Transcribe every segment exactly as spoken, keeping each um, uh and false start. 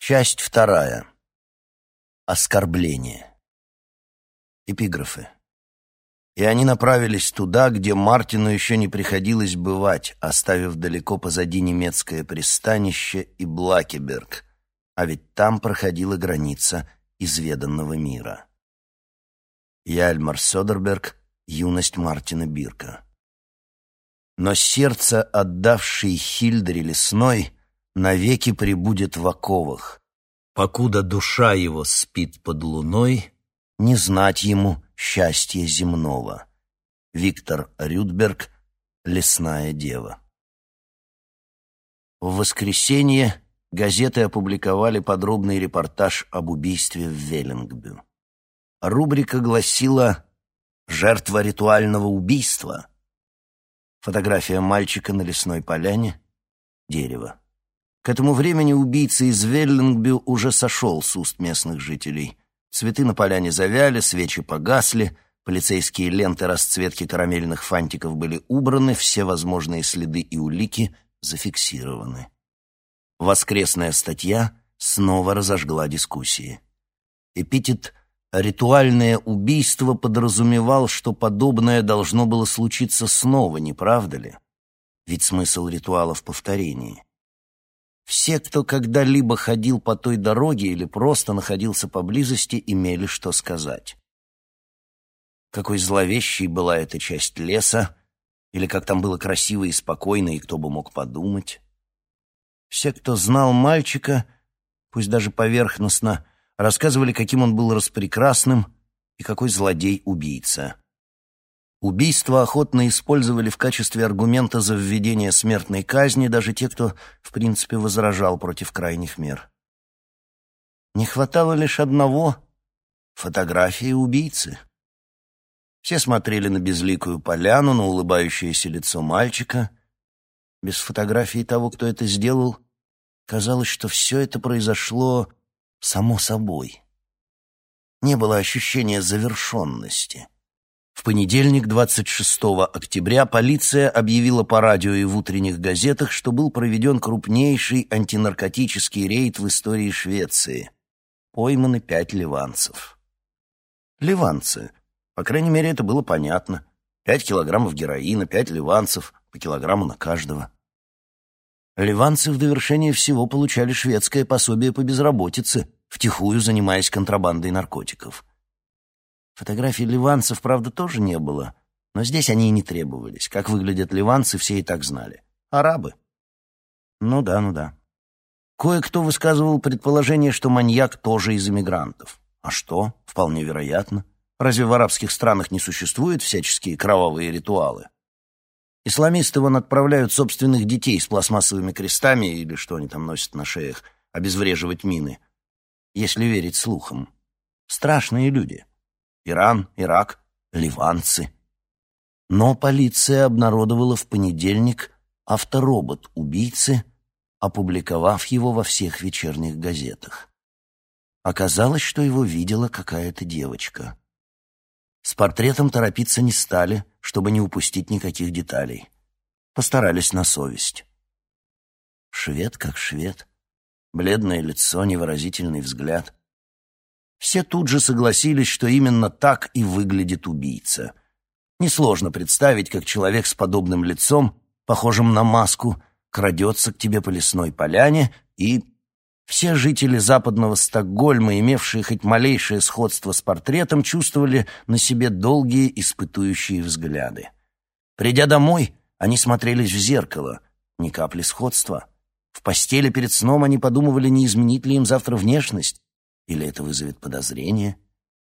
Часть вторая. Оскорбление. Эпиграфы. И они направились туда, где Мартину еще не приходилось бывать, оставив далеко позади немецкое пристанище и Блакеберг, а ведь там проходила граница изведанного мира. Яльмар Сёдерберг. Юность Мартина Бирка. Но сердце, отдавшей Хильдре лесной, навеки пребудет в оковах. Покуда душа его спит под луной, не знать ему счастья земного. Виктор Рюдберг. Лесная дева. В воскресенье газеты опубликовали подробный репортаж об убийстве в Веллингбю. Рубрика гласила «Жертва ритуального убийства». Фотография мальчика на лесной поляне, дерево. К этому времени убийца из Веллингбю уже сошел с уст местных жителей. Цветы на поляне завяли, свечи погасли, полицейские ленты расцветки карамельных фантиков были убраны, все возможные следы и улики зафиксированы. Воскресная статья снова разожгла дискуссии. Эпитет «ритуальное убийство» подразумевал, что подобное должно было случиться снова, не правда ли? Ведь смысл ритуала в повторении. Все, кто когда-либо ходил по той дороге или просто находился поблизости, имели что сказать. Какой зловещей была эта часть леса, или как там было красиво и спокойно, и кто бы мог подумать. Все, кто знал мальчика, пусть даже поверхностно, рассказывали, каким он был распрекрасным и какой злодей-убийца. Убийство охотно использовали в качестве аргумента за введение смертной казни даже те, кто, в принципе, возражал против крайних мер. Не хватало лишь одного — фотографии убийцы. Все смотрели на безликую поляну, на улыбающееся лицо мальчика. Без фотографии того, кто это сделал, казалось, что все это произошло само собой. Не было ощущения завершенности. В понедельник, двадцать шестого октября, полиция объявила по радио и в утренних газетах, что был проведен крупнейший антинаркотический рейд в истории Швеции. Пойманы пять ливанцев. Ливанцы. По крайней мере, это было понятно. Пять килограммов героина, пять ливанцев, по килограмму на каждого. Ливанцы в довершение всего получали шведское пособие по безработице, втихую занимаясь контрабандой наркотиков. Фотографий ливанцев, правда, тоже не было, но здесь они и не требовались. Как выглядят ливанцы, все и так знали. Арабы. Ну да, ну да. Кое-кто высказывал предположение, что маньяк тоже из эмигрантов. А что? Вполне вероятно. Разве в арабских странах не существуют всяческие кровавые ритуалы? Исламисты вон отправляют собственных детей с пластмассовыми крестами, или что они там носят на шеях, обезвреживать мины. Если верить слухам. Страшные люди. Иран, Ирак, ливанцы. Но полиция обнародовала в понедельник авторобот убийцы, опубликовав его во всех вечерних газетах. Оказалось, что его видела какая-то девочка. С портретом торопиться не стали, чтобы не упустить никаких деталей. Постарались на совесть. Швед как швед. Бледное лицо, невыразительный взгляд. Все тут же согласились, что именно так и выглядит убийца. Несложно представить, как человек с подобным лицом, похожим на маску, крадется к тебе по лесной поляне, и все жители западного Стокгольма, имевшие хоть малейшее сходство с портретом, чувствовали на себе долгие испытующие взгляды. Придя домой, они смотрелись в зеркало, ни капли сходства. В постели перед сном они подумывали, не изменит ли им завтра внешность, или это вызовет подозрение.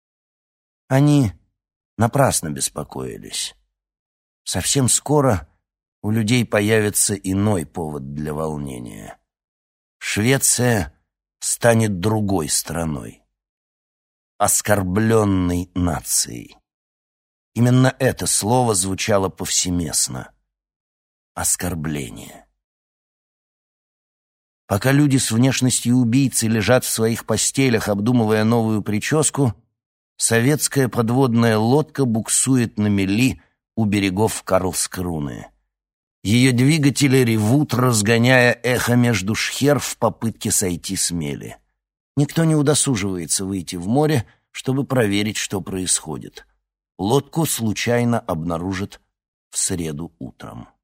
Они напрасно беспокоились. Совсем скоро у людей появится иной повод для волнения. Швеция станет другой страной, оскорбленной нацией. Именно это слово звучало повсеместно. Оскорбление. Пока люди с внешностью убийцы лежат в своих постелях, обдумывая новую прическу, советская подводная лодка буксует на мели у берегов Карлскруны. Ее двигатели ревут, разгоняя эхо между шхер в попытке сойти с мели. Никто не удосуживается выйти в море, чтобы проверить, что происходит. Лодку случайно обнаружат в среду утром.